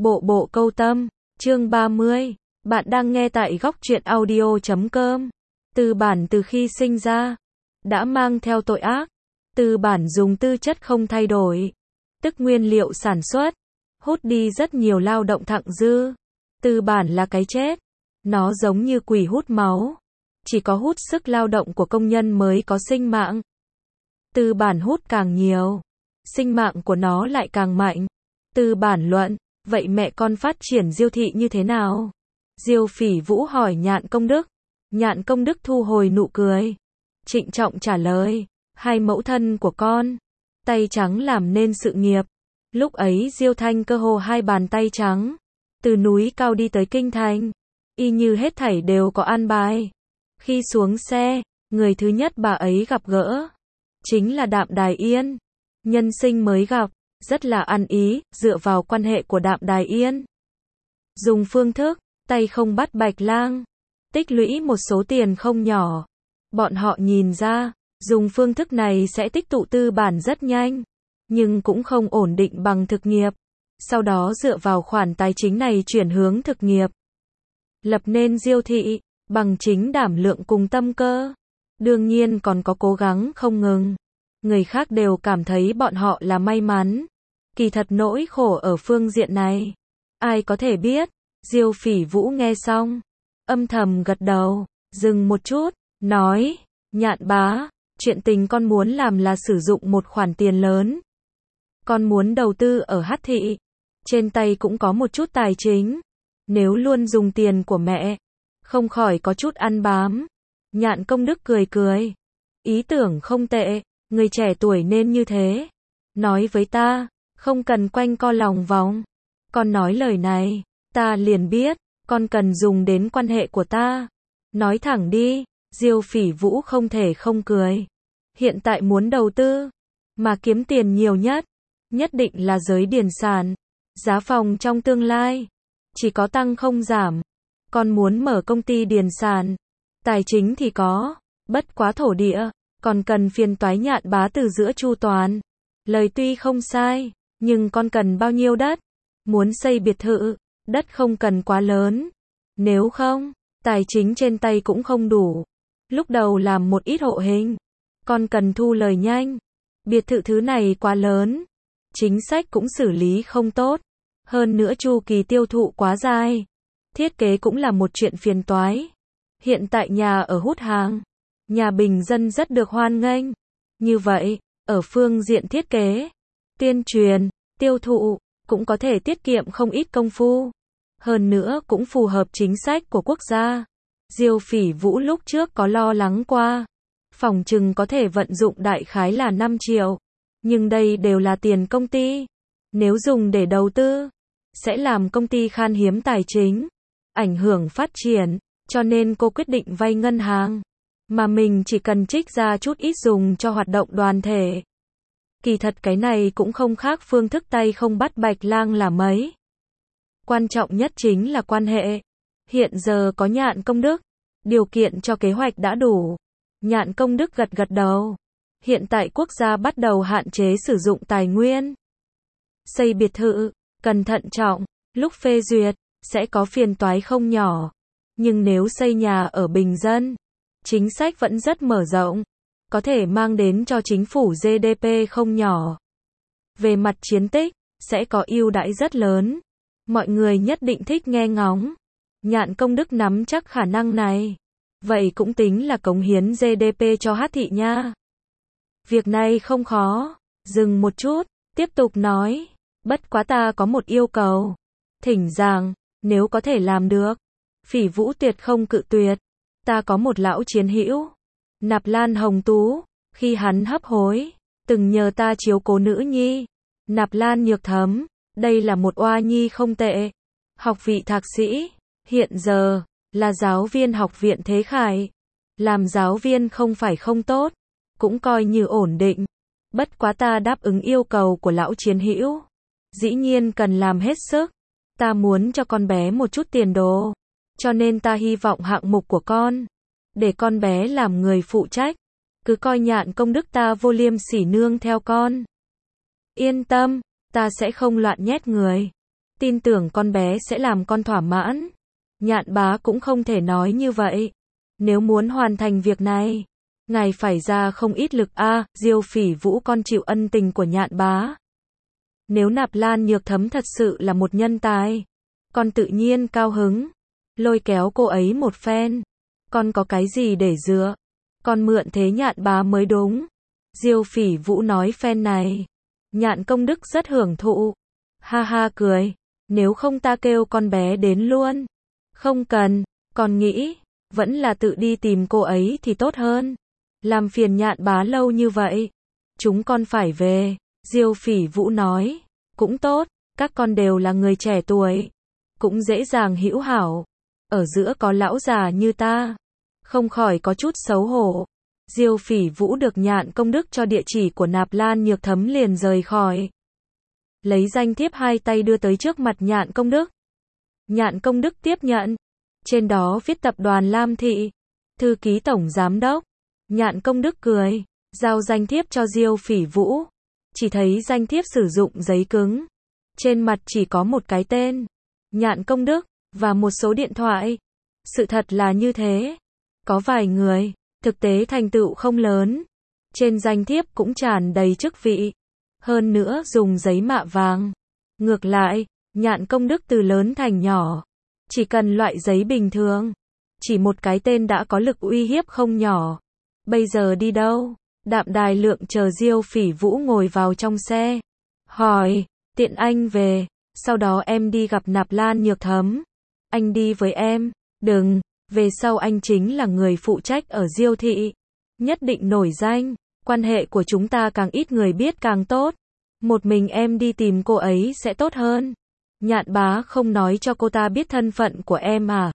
Bộ bộ câu tâm, chương 30. Bạn đang nghe tại góc truyện audio.com. Tư bản từ khi sinh ra, đã mang theo tội ác. Tư bản dùng tư chất không thay đổi, tức nguyên liệu sản xuất, hút đi rất nhiều lao động thặng dư. Tư bản là cái chết. Nó giống như quỷ hút máu. Chỉ có hút sức lao động của công nhân mới có sinh mạng. Tư bản hút càng nhiều, sinh mạng của nó lại càng mạnh. Tư bản luận, vậy mẹ con phát triển Diêu thị như thế nào? Diêu Phỉ Vũ hỏi Nhạn Công Đức. Nhạn Công Đức thu hồi nụ cười, trịnh trọng trả lời, hai mẫu thân của con, tay trắng làm nên sự nghiệp. Lúc ấy Diêu Thanh cơ hồ hai bàn tay trắng, từ núi cao đi tới kinh thành, y như hết thảy đều có an bài. Khi xuống xe, người thứ nhất bà ấy gặp gỡ chính là Đạm Đài Yên. Nhân sinh mới gặp, rất là ăn ý, dựa vào quan hệ của Đạm Đài Yên, dùng phương thức tay không bắt Bạch Lang, tích lũy một số tiền không nhỏ. Bọn họ nhìn ra, dùng phương thức này sẽ tích tụ tư bản rất nhanh, nhưng cũng không ổn định bằng thực nghiệp. Sau đó dựa vào khoản tài chính này chuyển hướng thực nghiệp, lập nên Diêu thị, bằng chính đảm lượng cùng tâm cơ. Đương nhiên còn có cố gắng không ngừng. Người khác đều cảm thấy bọn họ là may mắn. Kỳ thật nỗi khổ ở phương diện này, ai có thể biết. Diêu Phỉ Vũ nghe xong, âm thầm gật đầu, dừng một chút, nói, Nhạn bá, chuyện tình con muốn làm là sử dụng một khoản tiền lớn. Con muốn đầu tư ở Hắc thị, trên tay cũng có một chút tài chính. Nếu luôn dùng tiền của mẹ, không khỏi có chút ăn bám. Nhạn Công Đức cười cười, ý tưởng không tệ, người trẻ tuổi nên như thế. Nói với ta, không cần quanh co lòng vòng. Con nói lời này, ta liền biết, con cần dùng đến quan hệ của ta. Nói thẳng đi. Diêu Phỉ Vũ không thể không cười. Hiện tại muốn đầu tư, mà kiếm tiền nhiều nhất định là giới điền sản. Giá phòng trong tương lai, chỉ có tăng không giảm. Con muốn mở công ty điền sản, tài chính thì có, bất quá thổ địa, còn cần phiền toái Nhạn bá từ giữa chu toàn. Lời tuy không sai, nhưng con cần bao nhiêu đất? Muốn xây biệt thự, đất không cần quá lớn. Nếu không, tài chính trên tay cũng không đủ. Lúc đầu làm một ít hộ hình, con cần thu lời nhanh. Biệt thự thứ này quá lớn, chính sách cũng xử lý không tốt. Hơn nữa chu kỳ tiêu thụ quá dài. Thiết kế cũng là một chuyện phiền toái. Hiện tại nhà ở hút hàng, nhà bình dân rất được hoan nghênh. Như vậy, ở phương diện thiết kế, tuyên truyền, tiêu thụ, cũng có thể tiết kiệm không ít công phu. Hơn nữa cũng phù hợp chính sách của quốc gia. Diêu Phỉ Vũ lúc trước có lo lắng qua, phỏng chừng có thể vận dụng đại khái là 5 triệu. Nhưng đây đều là tiền công ty. Nếu dùng để đầu tư, sẽ làm công ty khan hiếm tài chính, ảnh hưởng phát triển, cho nên cô quyết định vay ngân hàng, mà mình chỉ cần trích ra chút ít dùng cho hoạt động đoàn thể. Kỳ thật cái này cũng không khác phương thức tay không bắt Bạch Lang là mấy. Quan trọng nhất chính là quan hệ. Hiện giờ có Nhạn Công Đức, điều kiện cho kế hoạch đã đủ. Nhạn Công Đức gật gật đầu. Hiện tại quốc gia bắt đầu hạn chế sử dụng tài nguyên. Xây biệt thự, cần thận trọng, lúc phê duyệt, sẽ có phiền toái không nhỏ. Nhưng nếu xây nhà ở bình dân, chính sách vẫn rất mở rộng, có thể mang đến cho chính phủ GDP không nhỏ. Về mặt chiến tích, sẽ có ưu đãi rất lớn. Mọi người nhất định thích nghe ngóng. Nhạn Công Đức nắm chắc khả năng này. Vậy cũng tính là cống hiến GDP cho Hắc thị nha. Việc này không khó. Dừng một chút, tiếp tục nói. Bất quá ta có một yêu cầu. Thỉnh giảng, nếu có thể làm được, Phỉ Vũ tuyệt không cự tuyệt. Ta có một lão chiến hữu, Nạp Lan Hồng Tú, khi hắn hấp hối, từng nhờ ta chiếu cố nữ nhi. Nạp Lan Nhược Thấm, đây là một oa nhi không tệ. Học vị thạc sĩ, hiện giờ là giáo viên học viện Thế Khải. Làm giáo viên không phải không tốt, cũng coi như ổn định. Bất quá ta đáp ứng yêu cầu của lão chiến hữu, dĩ nhiên cần làm hết sức. Ta muốn cho con bé một chút tiền đồ, cho nên ta hy vọng hạng mục của con, để con bé làm người phụ trách. Cứ coi Nhạn Công Đức ta vô liêm sỉ nương theo con. Yên tâm, ta sẽ không loạn nhét người. tin tưởng con bé sẽ làm con thỏa mãn. Nhạn bá cũng không thể nói như vậy. Nếu muốn hoàn thành việc này, ngài phải ra không ít lực a. Diêu Phỉ Vũ con chịu ân tình của Nhạn bá. Nếu Nạp Lan Nhược Thấm thật sự là một nhân tài, con tự nhiên cao hứng, lôi kéo cô ấy một phen. Con có cái gì để dựa, con mượn thế Nhạn bá mới đúng. Diêu Phỉ Vũ nói phen này, Nhạn công đức rất hưởng thụ. Ha ha cười, nếu không ta kêu con bé đến luôn. Không cần, con nghĩ, vẫn là tự đi tìm cô ấy thì tốt hơn. Làm phiền Nhạn bá lâu như vậy. Chúng con phải về. Diêu Phỉ Vũ nói, cũng tốt, các con đều là người trẻ tuổi, cũng dễ dàng hữu hảo. Ở giữa có lão già như ta, không khỏi có chút xấu hổ. Diêu Phỉ Vũ được Nhạn công đức cho địa chỉ của Nạp Lan Nhược Thấm liền rời khỏi. Lấy danh thiếp hai tay đưa tới trước mặt Nhạn công đức. Nhạn công đức tiếp nhận. Trên đó viết tập đoàn Lam Thị, thư ký tổng giám đốc. Nhạn công đức cười, giao danh thiếp cho Diêu Phỉ Vũ. Chỉ thấy danh thiếp sử dụng giấy cứng. Trên mặt chỉ có một cái tên, Nhạn công đức, và một số điện thoại. Sự thật là như thế. Có vài người, thực tế thành tựu không lớn. Trên danh thiếp cũng tràn đầy chức vị. Hơn nữa dùng giấy mạ vàng. Ngược lại, Nhạn công đức từ lớn thành nhỏ. Chỉ cần loại giấy bình thường. Chỉ một cái tên đã có lực uy hiếp không nhỏ. Bây giờ đi đâu? Đạm Đài Lượng chờ Diêu Phỉ Vũ ngồi vào trong xe. Hỏi, tiện anh về, sau đó em đi gặp Nạp Lan Nhược Thấm. Anh đi với em. Đừng, về sau anh chính là người phụ trách ở Diêu thị. Nhất định nổi danh, quan hệ của chúng ta càng ít người biết càng tốt. Một mình em đi tìm cô ấy sẽ tốt hơn. Nhạn bá không nói cho cô ta biết thân phận của em à?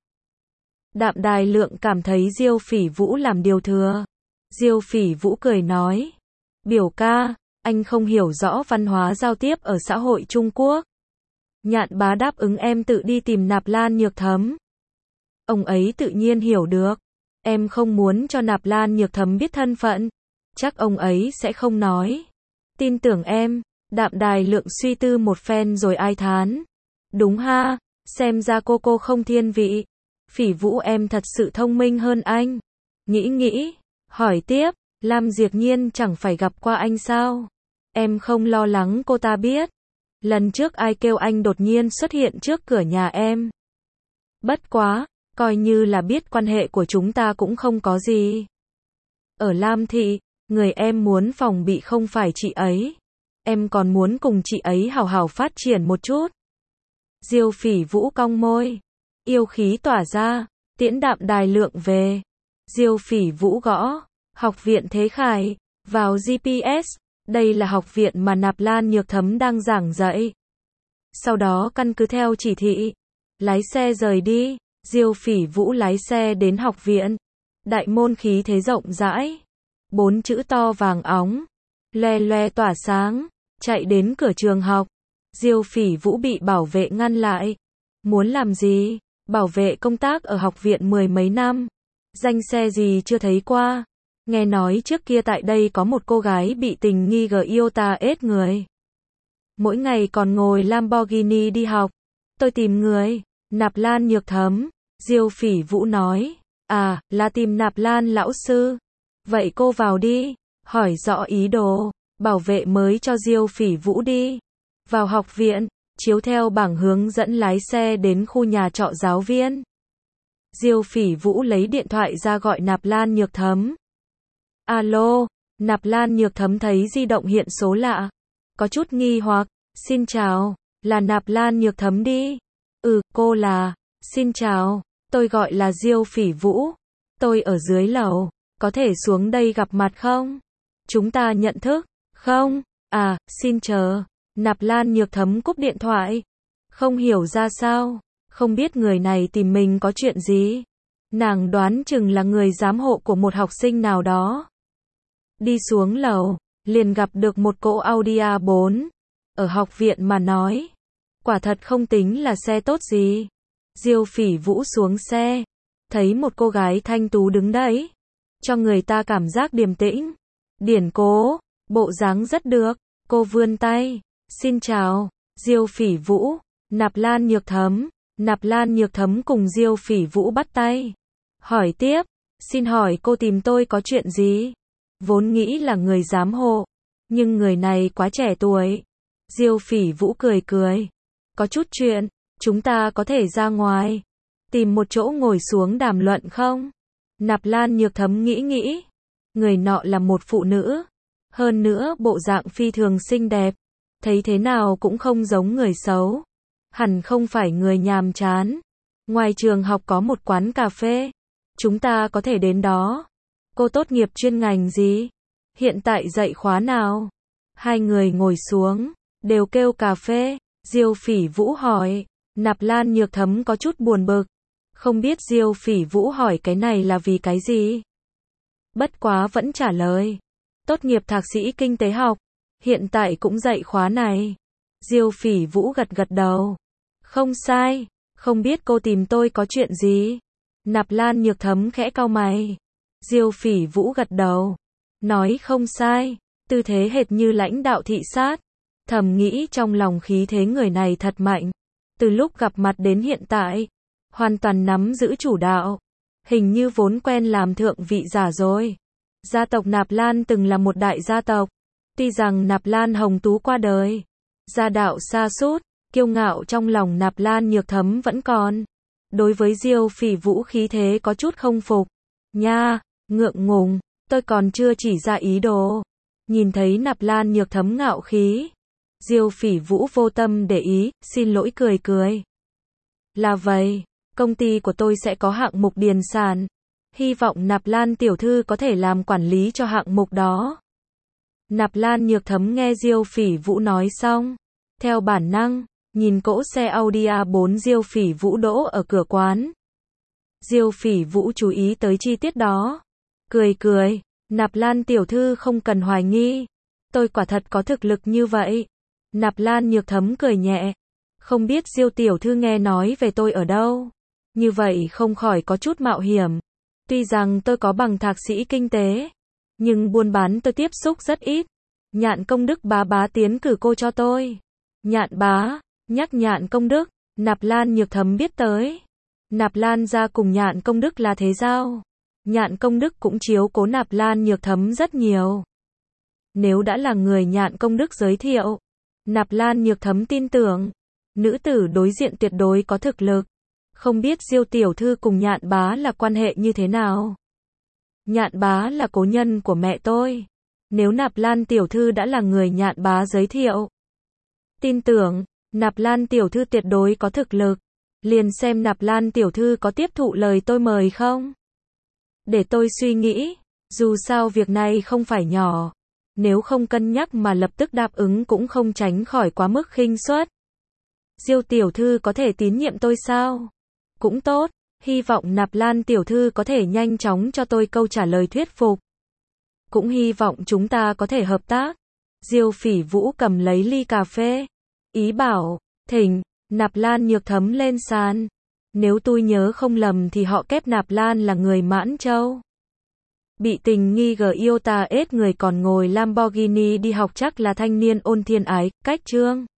Đạm Đài Lượng cảm thấy Diêu Phỉ Vũ làm điều thừa. Diêu Phỉ Vũ cười nói, biểu ca, anh không hiểu rõ văn hóa giao tiếp ở xã hội Trung Quốc. Nhạn bá đáp ứng em tự đi tìm Nạp Lan Nhược Thấm. Ông ấy tự nhiên hiểu được. Em không muốn cho Nạp Lan Nhược Thấm biết thân phận. Chắc ông ấy sẽ không nói. Tin tưởng em. Đạm Đài Lượng suy tư một phen rồi ai thán. Đúng ha, xem ra cô không thiên vị. Phỉ Vũ em thật sự thông minh hơn anh. Nghĩ, hỏi tiếp, Lam Diệp Nhiên chẳng phải gặp qua anh sao? Em không lo lắng cô ta biết. Lần trước ai kêu anh đột nhiên xuất hiện trước cửa nhà em. Bất quá, coi như là biết quan hệ của chúng ta cũng không có gì. Ở Lam Thị, người em muốn phòng bị không phải chị ấy. Em còn muốn cùng chị ấy hào hào phát triển một chút. Diêu Phỉ Vũ cong môi. Yêu khí tỏa ra, tiễn Đạm Đài Lượng về. Diêu Phỉ Vũ gõ. Học viện Thế Khải. Vào GPS. Đây là học viện mà Nạp Lan Nhược Thấm đang giảng dạy. Sau đó căn cứ theo chỉ thị, lái xe rời đi. Diêu Phỉ Vũ lái xe đến học viện. Đại môn khí thế rộng rãi. 4 chữ to vàng óng. Loe loe tỏa sáng. Chạy đến cửa trường học. Diêu Phỉ Vũ bị bảo vệ ngăn lại. Muốn làm gì? Bảo vệ công tác ở học viện 10 mấy năm. Danh xe gì chưa thấy qua. Nghe nói trước kia tại đây có một cô gái bị tình nghi Toyota ết người. Mỗi ngày còn ngồi Lamborghini đi học. Tôi tìm người. Nạp Lan Nhược Thấm. Diêu Phỉ Vũ nói. À, là tìm Nạp Lan lão sư. Vậy cô vào đi. Hỏi rõ ý đồ. Bảo vệ mới cho Diêu Phỉ Vũ đi. Vào học viện. Chiếu theo bảng hướng dẫn lái xe đến khu nhà trọ giáo viên. Diêu Phỉ Vũ lấy điện thoại ra gọi Nạp Lan Nhược Thấm. Alo, Nạp Lan Nhược Thấm thấy di động hiện số lạ. Có chút nghi hoặc. Xin chào, là Nạp Lan Nhược Thấm đi. Cô là. Xin chào, tôi gọi là Diêu Phỉ Vũ. Tôi ở dưới lầu, có thể xuống đây gặp mặt không? Chúng ta nhận thức, không? À, xin chờ. Nạp Lan Nhược Thấm cúp điện thoại. Không hiểu ra sao, không biết người này tìm mình có chuyện gì. Nàng đoán chừng là người giám hộ của một học sinh nào đó. Đi xuống lầu, liền gặp được một cỗ Audi A4. Ở học viện mà nói, quả thật không tính là xe tốt gì. Diêu Phỉ Vũ xuống xe, thấy một cô gái thanh tú đứng đấy, cho người ta cảm giác điềm tĩnh, điển cố, bộ dáng rất được. Cô vươn tay, xin chào. Diêu Phỉ Vũ, Nạp Lan Nhược Thấm. Nạp Lan Nhược Thấm cùng Diêu Phỉ Vũ bắt tay. Hỏi tiếp, xin hỏi cô tìm tôi có chuyện gì? Vốn nghĩ là người giám hộ, nhưng người này quá trẻ tuổi. Diêu Phỉ Vũ cười cười. Có chút chuyện, chúng ta có thể ra ngoài, tìm một chỗ ngồi xuống đàm luận không? Nạp Lan Nhược Thấm nghĩ nghĩ. Người nọ là một phụ nữ. Hơn nữa bộ dạng phi thường xinh đẹp. Thấy thế nào cũng không giống người xấu. Hẳn không phải người nhàm chán. Ngoài trường học có một quán cà phê. Chúng ta có thể đến đó. Cô tốt nghiệp chuyên ngành gì? Hiện tại dạy khóa nào? Hai người ngồi xuống, đều kêu cà phê. Diêu Phỉ Vũ hỏi. Nạp Lan Nhược Thấm có chút buồn bực. Không biết Diêu Phỉ Vũ hỏi cái này là vì cái gì? Bất quá vẫn trả lời. Tốt nghiệp thạc sĩ kinh tế học. Hiện tại cũng dạy khóa này. Diêu Phỉ Vũ gật gật đầu. Không sai. Không biết cô tìm tôi có chuyện gì? Nạp Lan Nhược Thấm khẽ cau mày. Diêu Phỉ Vũ gật đầu. Nói không sai. Tư thế hệt như lãnh đạo thị sát. Thầm nghĩ trong lòng khí thế người này thật mạnh. Từ lúc gặp mặt đến hiện tại, hoàn toàn nắm giữ chủ đạo. Hình như vốn quen làm thượng vị giả rồi. Gia tộc Nạp Lan từng là một đại gia tộc. Tuy rằng Nạp Lan Hồng Tú qua đời, gia đạo sa sút, kiêu ngạo trong lòng Nạp Lan Nhược Thấm vẫn còn. Đối với Diêu Phỉ Vũ khí thế có chút không phục. Nha, ngượng ngùng, tôi còn chưa chỉ ra ý đồ. Nhìn thấy Nạp Lan Nhược Thấm ngạo khí, Diêu Phỉ Vũ vô tâm để ý, xin lỗi cười cười. Là vậy, công ty của tôi sẽ có hạng mục điền sản. Hy vọng Nạp Lan tiểu thư có thể làm quản lý cho hạng mục đó. Nạp Lan Nhược Thấm nghe Diêu Phỉ Vũ nói xong, theo bản năng, nhìn cỗ xe Audi A4 Diêu Phỉ Vũ đỗ ở cửa quán. Diêu Phỉ Vũ chú ý tới chi tiết đó. Cười cười, Nạp Lan tiểu thư không cần hoài nghi. Tôi quả thật có thực lực như vậy. Nạp Lan Nhược Thấm cười nhẹ. Không biết Diêu tiểu thư nghe nói về tôi ở đâu. Như vậy không khỏi có chút mạo hiểm. Tuy rằng tôi có bằng thạc sĩ kinh tế, nhưng buôn bán tôi tiếp xúc rất ít. Nhạn Công Đức bá tiến cử cô cho tôi. Nhạn bá, nhắc Nhạn Công Đức, Nạp Lan Nhược Thấm biết tới. Nạp Lan gia cùng Nhạn Công Đức là thế giao. Nhạn Công Đức cũng chiếu cố Nạp Lan Nhược Thấm rất nhiều. Nếu đã là người Nhạn Công Đức giới thiệu, Nạp Lan Nhược Thấm tin tưởng, nữ tử đối diện tuyệt đối có thực lực. Không biết Diêu tiểu thư cùng Nhạn bá là quan hệ như thế nào? Nhạn bá là cố nhân của mẹ tôi. Nếu Nạp Lan tiểu thư đã là người Nhạn bá giới thiệu, tin tưởng, Nạp Lan tiểu thư tuyệt đối có thực lực. Liền xem Nạp Lan tiểu thư có tiếp thụ lời tôi mời không? Để tôi suy nghĩ, dù sao việc này không phải nhỏ. Nếu không cân nhắc mà lập tức đáp ứng cũng không tránh khỏi quá mức khinh suất. Diêu tiểu thư có thể tín nhiệm tôi sao? Cũng tốt, hy vọng Nạp Lan tiểu thư có thể nhanh chóng cho tôi câu trả lời thuyết phục. Cũng hy vọng chúng ta có thể hợp tác. Diêu Phỉ Vũ cầm lấy ly cà phê, ý bảo, thỉnh, Nạp Lan Nhược Thấm lên sàn. Nếu tôi nhớ không lầm thì họ kép Nạp Lan là người Mãn Châu. Bị tình nghi Giota ết người còn ngồi Lamborghini đi học chắc là thanh niên ôn thiên ái, cách chương.